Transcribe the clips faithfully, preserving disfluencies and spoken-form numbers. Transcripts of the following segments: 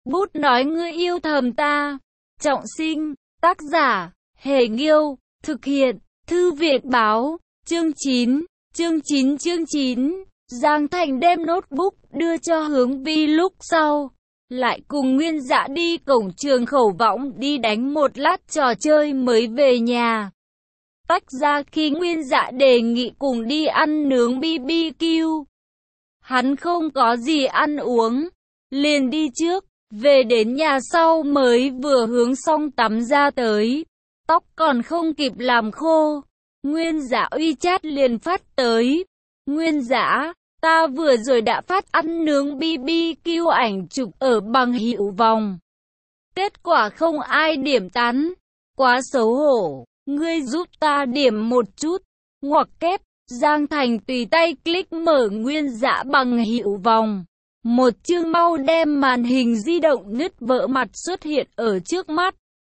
Bút nói ngươi yêu thầm ta. Trọng sinh, tác giả, Hề Nghiêu, thực hiện, Thư viện Báo, chương chín, chương chín chương chín. Giang Thành đem notebook đưa cho Hướng Vi lúc sau, lại cùng Nguyên Dã đi cổng trường Khẩu Võng đi đánh một lát trò chơi mới về nhà. Tách ra khi Nguyên Dã đề nghị cùng đi ăn nướng bi bi kiu. Hắn không có gì ăn uống, liền đi trước, về đến nhà sau mới vừa hướng xong tắm ra tới. Tóc còn không kịp làm khô, Nguyên Dã uy chat liền phát tới. Nguyên Dã, ta vừa rồi đã phát ăn nướng bi bi kiu ảnh chụp ở bằng hữu vòng. Kết quả không ai điểm tán, quá xấu hổ, ngươi giúp ta điểm một chút. Ngoặc kép, Giang Thành tùy tay click mở Nguyên Dã bằng hữu vòng. Một chương mau đem màn hình di động nứt vỡ mặt xuất hiện ở trước mắt.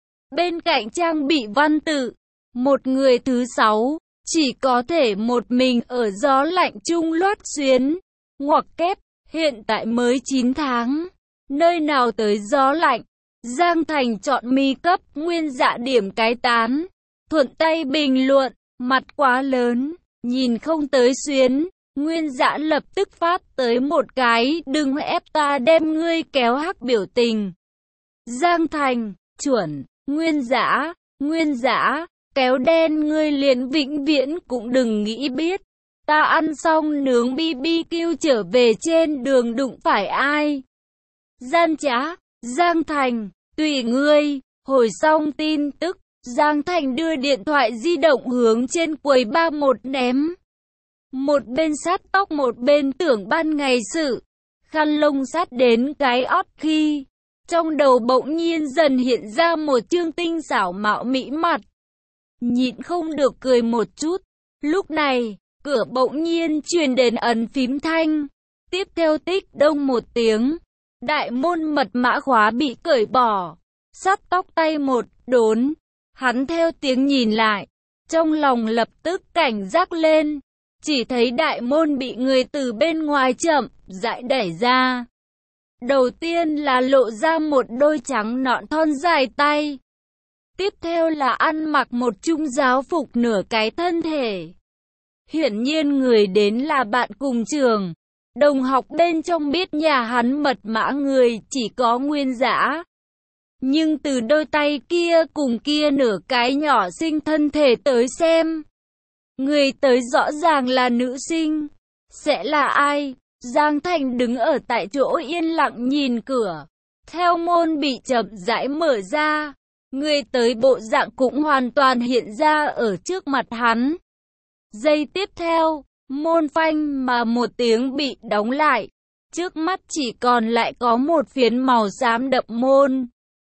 Bên cạnh trang bị văn tự, một người thứ sáu, chỉ có thể một mình ở gió lạnh chung loát xuyến. Ngoặc kép, hiện tại mới chín tháng, nơi nào tới gió lạnh. Giang Thành chọn mi cấp, Nguyên Dã điểm cái tán, thuận tay bình luận, mặt quá lớn, nhìn không tới xuyến. Nguyên Dã lập tức phát tới một cái, đừng ép ta đem ngươi kéo hắc biểu tình. Giang Thành, chuẩn. Nguyên Dã, Nguyên Dã, kéo đen ngươi liền vĩnh viễn cũng đừng nghĩ biết. Ta ăn xong nướng bi bi kiu trở về trên đường đụng phải ai. Gian trá, Giang Thành, tùy ngươi. Hồi xong tin tức, Giang Thành đưa điện thoại di động hướng trên quầy ba một ném. Một bên sát tóc một bên tưởng ban ngày sự. Khăn lông sát đến cái ót khi trong đầu bỗng nhiên dần hiện ra một chương tinh xảo mạo mỹ mặt. Nhịn không được cười một chút. Lúc này, cửa bỗng nhiên truyền đến ấn phím thanh. Tiếp theo tích đông một tiếng. Đại môn mật mã khóa bị cởi bỏ. Sát tóc tay một đốn. Hắn theo tiếng nhìn lại. Trong lòng lập tức cảnh giác lên. Chỉ thấy đại môn bị người từ bên ngoài chậm rãi đẩy ra. Đầu tiên là lộ ra một đôi trắng nõn thon dài tay. Tiếp theo là ăn mặc một trung giáo phục nửa cái thân thể. Hiển nhiên người đến là bạn cùng trường. Đồng học bên trong biết nhà hắn mật mã người chỉ có Nguyên Dã. Nhưng từ đôi tay kia cùng kia nửa cái nhỏ xinh thân thể tới xem, người tới rõ ràng là nữ sinh. Sẽ là ai? Giang Thành đứng ở tại chỗ yên lặng nhìn cửa. Theo môn bị chậm rãi mở ra, người tới bộ dạng cũng hoàn toàn hiện ra ở trước mặt hắn. Giây tiếp theo, môn phanh mà một tiếng bị đóng lại. Trước mắt chỉ còn lại có một phiến màu xám đậm môn.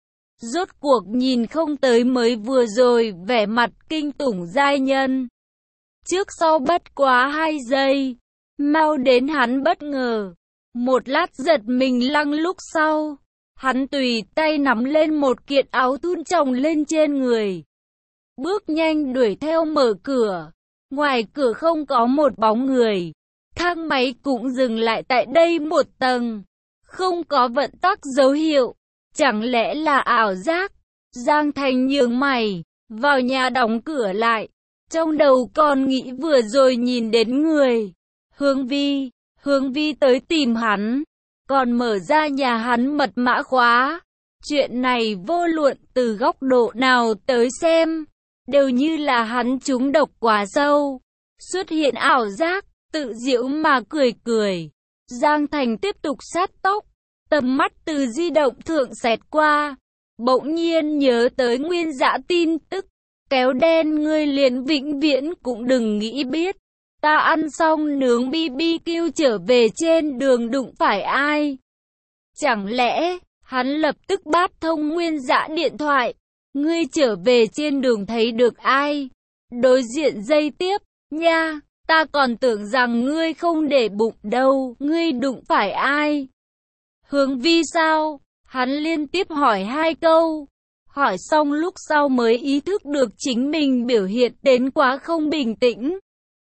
Rốt cuộc nhìn không tới mới vừa rồi vẻ mặt kinh tủng giai nhân. Trước sau bất quá hai giây, mau đến hắn bất ngờ. Một lát giật mình lăng lúc sau, hắn tùy tay nắm lên một kiện áo thun chồng lên trên người. Bước nhanh đuổi theo mở cửa. Ngoài cửa không có một bóng người. Thang máy cũng dừng lại tại đây một tầng. Không có vận tắc dấu hiệu. Chẳng lẽ là ảo giác? Giang Thành nhướng mày, vào nhà đóng cửa lại. Trong đầu còn nghĩ vừa rồi nhìn đến người. Hướng Vi, Hướng Vi tới tìm hắn. Còn mở ra nhà hắn mật mã khóa. Chuyện này vô luận từ góc độ nào tới xem, đều như là hắn trúng độc quá sâu. Xuất hiện ảo giác, tự giễu mà cười cười. Giang Thành tiếp tục sát tóc. Tầm mắt từ di động thượng xẹt qua. Bỗng nhiên nhớ tới Nguyên Dã tin tức. Kéo đen ngươi liền vĩnh viễn cũng đừng nghĩ biết. Ta ăn xong nướng bi bi kiu trở về trên đường đụng phải ai. Chẳng lẽ, hắn lập tức bắt thông Nguyên Dã điện thoại. Ngươi trở về trên đường thấy được ai? Đối diện dây tiếp, nha, ta còn tưởng rằng ngươi không để bụng đâu, ngươi đụng phải ai? Hướng Vi sao? Hắn liên tiếp hỏi hai câu. Hỏi xong lúc sau mới ý thức được chính mình biểu hiện đến quá không bình tĩnh.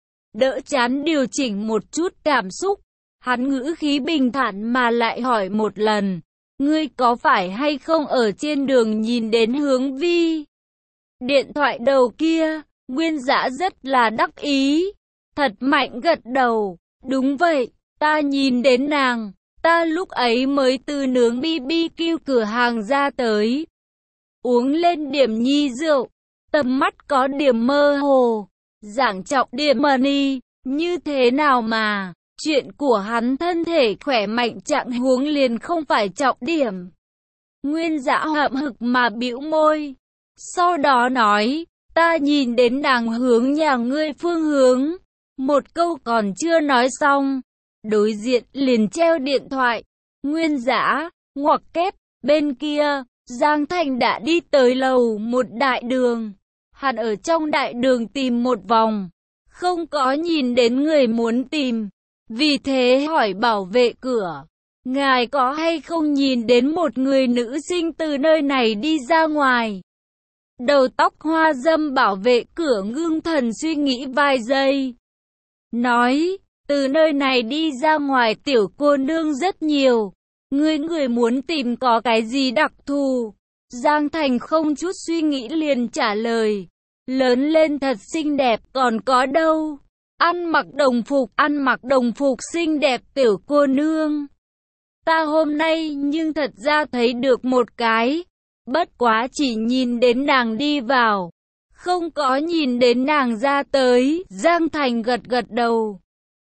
Đỡ chán điều chỉnh một chút cảm xúc. Hắn ngữ khí bình thản mà lại hỏi một lần. ngươi có phải hay không ở trên đường nhìn đến Hướng Vi? Điện thoại đầu kia, Nguyên Dã rất là đắc ý, thật mạnh gật đầu, đúng vậy, ta nhìn đến nàng, ta lúc ấy mới từ nướng bi bi kiu cửa hàng ra tới. Uống lên điểm nhi rượu, tầm mắt có điểm mơ hồ, giảng trọng điểm money, như thế nào mà, chuyện của hắn thân thể khỏe mạnh trạng huống liền không phải trọng điểm. Nguyên Dã hậm hực mà bĩu môi, sau đó nói, ta nhìn đến nàng hướng nhà ngươi phương hướng, một câu còn chưa nói xong, đối diện liền treo điện thoại. Nguyên Dã, ngoặc kép, bên kia, Giang Thành đã đi tới lầu một đại đường. Hắn ở trong đại đường tìm một vòng, không có nhìn đến người muốn tìm, vì thế hỏi bảo vệ cửa, ngài có hay không nhìn đến một người nữ sinh từ nơi này đi ra ngoài? Đầu tóc hoa dâm bảo vệ cửa ngưng thần suy nghĩ vài giây, nói, từ nơi này đi ra ngoài tiểu cô nương rất nhiều, ngươi người muốn tìm có cái gì đặc thù? Giang Thành không chút suy nghĩ liền trả lời, lớn lên thật xinh đẹp còn có đâu, ăn mặc đồng phục, ăn mặc đồng phục xinh đẹp tiểu cô nương. Ta hôm nay nhưng thật ra thấy được một cái, bất quá chỉ nhìn đến nàng đi vào, không có nhìn đến nàng ra tới. Giang Thành gật gật đầu,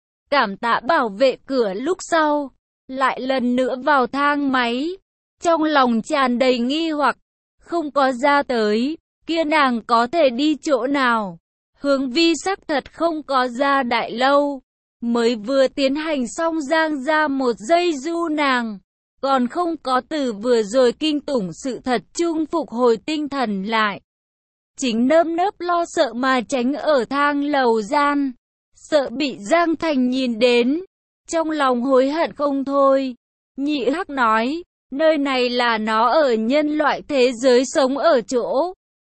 cảm tạ bảo vệ cửa. Lúc sau, lại lần nữa vào thang máy, trong lòng tràn đầy nghi hoặc, không có ra tới, kia nàng có thể đi chỗ nào? Hướng Vi sắc thật không có ra đại lâu, mới vừa tiến hành xong Giang ra một giây du nàng, còn không có từ vừa rồi kinh tủng sự thật chung phục hồi tinh thần lại. Chính nơm nớp lo sợ mà tránh ở thang lầu gian, sợ bị Giang Thành nhìn đến, trong lòng hối hận không thôi. Nhị Hắc nói, nơi này là nó ở nhân loại thế giới sống ở chỗ.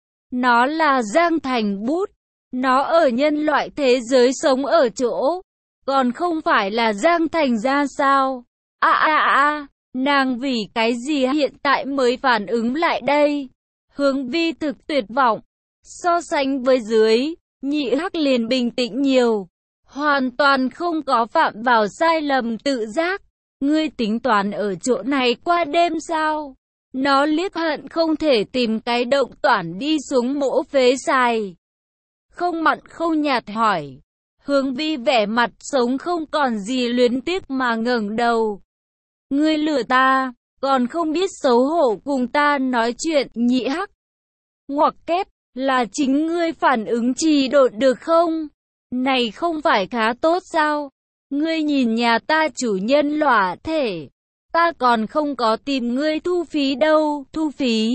Nó là Giang Thành bút, nó ở nhân loại thế giới sống ở chỗ, còn không phải là Giang Thành ra sao? A a a, nàng vì cái gì hiện tại mới phản ứng lại đây? Hướng Vi thực tuyệt vọng, so sánh với dưới, Nhị Hắc liền bình tĩnh nhiều, hoàn toàn không có phạm vào sai lầm tự giác. Ngươi tính toán ở chỗ này qua đêm sao? Nó liếc hận không thể tìm cái động toản đi xuống mỗ phế xài. Không mặn không nhạt hỏi. Hướng Vi vẻ mặt sống không còn gì luyến tiếc mà ngẩng đầu. Ngươi lừa ta, còn không biết xấu hổ cùng ta nói chuyện. Nhị Hắc ngoặc kép, là chính ngươi phản ứng trì độn được không? Này không phải khá tốt sao? Ngươi nhìn nhà ta chủ nhân lõa thể, ta còn không có tìm ngươi thu phí đâu. Thu phí?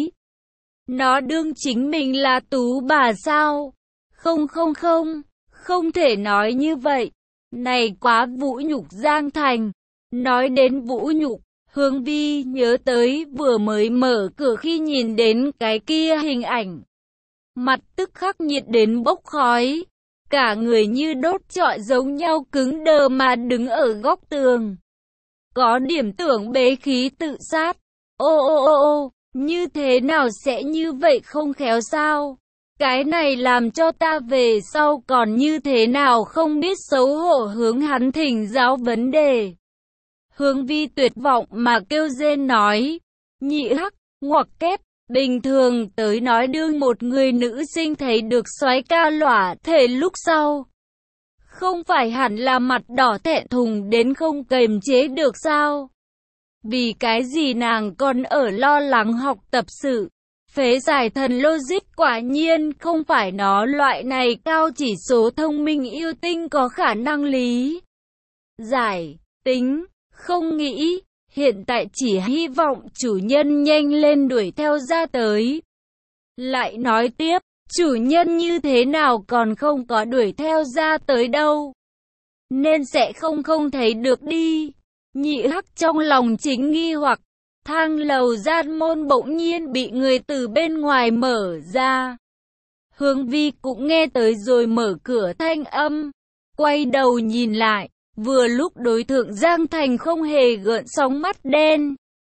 Nó đương chính mình là tú bà sao? Không không không, không thể nói như vậy. Này quá vũ nhục. Giang Thành. Nói đến vũ nhục, Hướng Vi nhớ tới vừa mới mở cửa khi nhìn đến cái kia hình ảnh. Mặt tức khắc nhiệt đến bốc khói, cả người như đốt trọi giống nhau cứng đờ mà đứng ở góc tường. Có điểm tưởng bế khí tự sát. Ô ô ô ô, như thế nào sẽ như vậy không khéo sao? Cái này làm cho ta về sau còn như thế nào không biết xấu hổ hướng hắn thỉnh giáo vấn đề. Hướng Vi tuyệt vọng mà kêu rên nói. Nhị Hắc ngoặc kép, bình thường tới nói đương một người nữ sinh thấy được soái ca lõa thể lúc sau, không phải hẳn là mặt đỏ thẹn thùng đến không kềm chế được sao? Vì cái gì nàng còn ở lo lắng học tập sự phế giải thần logic? Quả nhiên không phải nó loại này cao chỉ số thông minh yêu tinh có khả năng lý giải, tính, không nghĩ. Hiện tại chỉ hy vọng chủ nhân nhanh lên đuổi theo ra tới. Lại nói tiếp, chủ nhân như thế nào còn không có đuổi theo ra tới đâu, nên sẽ không không thấy được đi. Nhị Hắc trong lòng chính nghi hoặc, thang lầu gian môn bỗng nhiên bị người từ bên ngoài mở ra. Hướng Vi cũng nghe tới rồi mở cửa thanh âm, quay đầu nhìn lại, vừa lúc đối thượng Giang Thành không hề gợn sóng mắt đen.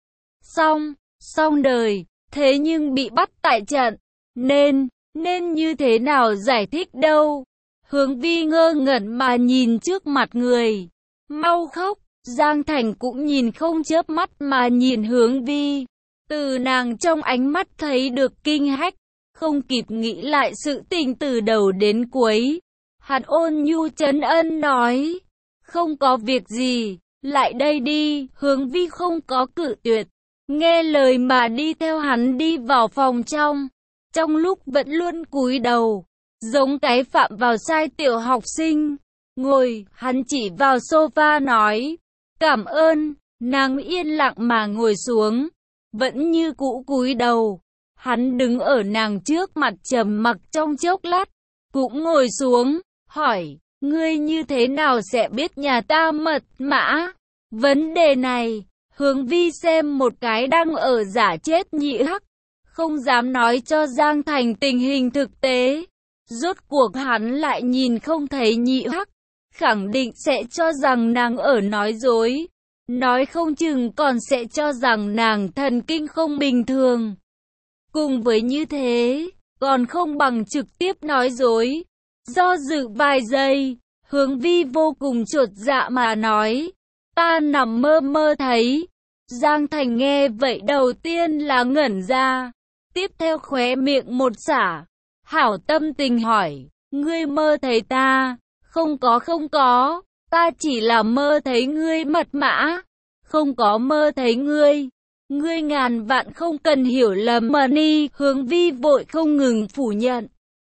xong, xong đời, thế nhưng bị bắt tại trận, nên, nên như thế nào giải thích đâu. Hướng Vi ngơ ngẩn mà nhìn trước mặt người, mau khóc. Giang Thành cũng nhìn không chớp mắt mà nhìn Hướng Vi, từ nàng trong ánh mắt thấy được kinh hách, không kịp nghĩ lại sự tình từ đầu đến cuối. Hắn ôn nhu trấn ân nói, không có việc gì, lại đây đi. Hướng Vi không có cự tuyệt, nghe lời mà đi theo hắn đi vào phòng trong. Trong lúc vẫn luôn cúi đầu, giống cái phạm vào sai tiểu học sinh, ngồi, hắn chỉ vào sofa nói, cảm ơn. Nàng yên lặng mà ngồi xuống, vẫn như cũ cúi đầu. Hắn đứng ở nàng trước mặt trầm mặc trong chốc lát, cũng ngồi xuống, hỏi, ngươi như thế nào sẽ biết nhà ta mật mã? Vấn đề này, Hướng Vi xem một cái đang ở giả chết Nhị Hắc, không dám nói cho Giang Thành tình hình thực tế. Rốt cuộc hắn lại nhìn không thấy Nhị Hắc, khẳng định sẽ cho rằng nàng ở nói dối, nói không chừng còn sẽ cho rằng nàng thần kinh không bình thường. Cùng với như thế, còn không bằng trực tiếp nói dối. Do dự vài giây, Hướng Vi vô cùng chột dạ mà nói, ta nằm mơ mơ thấy. Giang Thành nghe vậy đầu tiên là ngẩn ra, tiếp theo khóe miệng một xả, hảo tâm tình hỏi, ngươi mơ thấy ta? Không có không có, ta chỉ là mơ thấy ngươi mật mã, không có mơ thấy ngươi. Ngươi ngàn vạn không cần hiểu lầm mà ni. Hướng Vi vội không ngừng phủ nhận.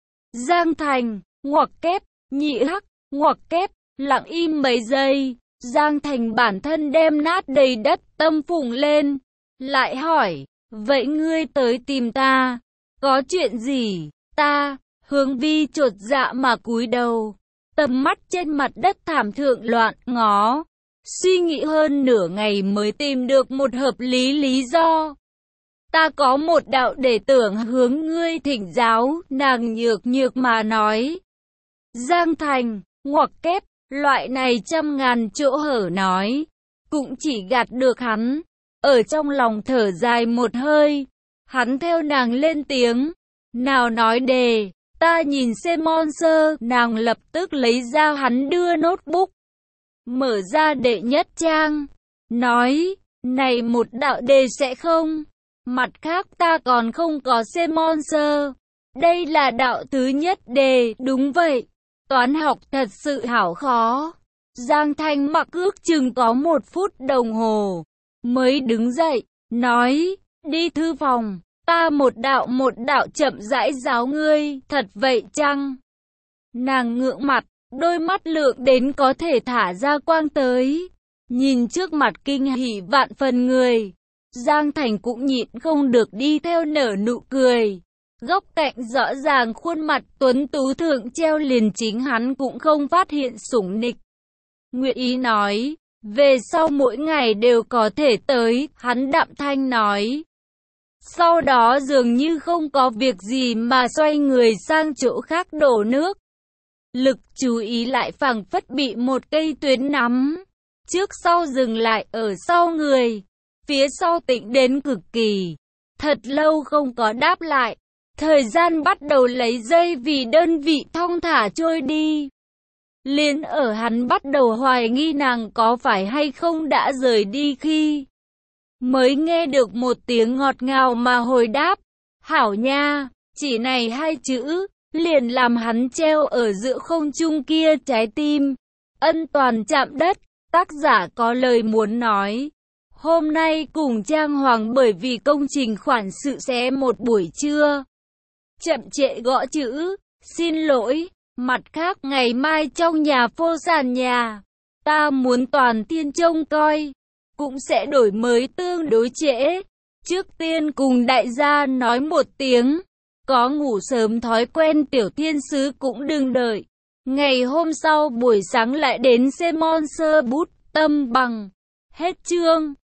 Giang Thành, ngoặc kép, Nhị Hắc, ngoặc kép, lặng im mấy giây. Giang Thành bản thân đem nát đầy đất tâm phụng lên, lại hỏi, vậy ngươi tới tìm ta, có chuyện gì? Ta, Hướng Vi chột dạ mà cúi đầu, tầm mắt trên mặt đất thảm thượng loạn ngó, suy nghĩ hơn nửa ngày mới tìm được một hợp lý lý do. Ta có một đạo đệ tưởng hướng ngươi thỉnh giáo. Nàng nhược nhược mà nói. Giang Thành, ngoặc kép, loại này trăm ngàn chỗ hở nói, cũng chỉ gạt được hắn. Ở trong lòng thở dài một hơi, hắn theo nàng lên tiếng, nào nói đề. Ta nhìn xem Monster. Nàng lập tức lấy ra hắn đưa notebook, mở ra đệ nhất trang, nói, này một đạo đề sẽ không? Mặt khác ta còn không có xem Monster. Đây là đạo thứ nhất đề. Đúng vậy, toán học thật sự hảo khó. Giang Thanh mặc ước chừng có một phút đồng hồ, mới đứng dậy, nói, đi thư phòng, ta một đạo một đạo chậm rãi giáo ngươi. Thật vậy chăng? Nàng ngượng mặt, đôi mắt lượng đến có thể thả ra quang tới, nhìn trước mặt kinh hỉ vạn phần người. Giang Thành cũng nhịn không được đi theo nở nụ cười. Góc cạnh rõ ràng khuôn mặt tuấn tú thượng treo liền chính hắn cũng không phát hiện sủng nịch. Nguyệt Ý nói, về sau mỗi ngày đều có thể tới. Hắn đạm thanh nói. Sau đó dường như không có việc gì mà xoay người sang chỗ khác đổ nước. Lực chú ý lại phảng phất bị một cây tuyến nắm, trước sau dừng lại ở sau người. Phía sau tĩnh đến cực kỳ, thật lâu không có đáp lại. Thời gian bắt đầu lấy giây vì đơn vị thong thả trôi đi. Liền ở hắn bắt đầu hoài nghi nàng có phải hay không đã rời đi khi mới nghe được một tiếng ngọt ngào mà hồi đáp, hảo nha. Chỉ này hai chữ liền làm hắn treo ở giữa không trung kia trái tim ân toàn chạm đất. Tác giả có lời muốn nói, hôm nay cùng trang hoàng bởi vì công trình khoản sự sẽ một buổi trưa chậm trễ gõ chữ, xin lỗi. Mặt khác ngày mai trong nhà phô sàn nhà, ta muốn toàn thiên trông coi, cũng sẽ đổi mới tương đối trễ. Trước tiên cùng đại gia nói một tiếng, có ngủ sớm thói quen tiểu thiên sứ cũng đừng đợi. Ngày hôm sau buổi sáng lại đến xem Monster bút tâm bằng. Hết chương.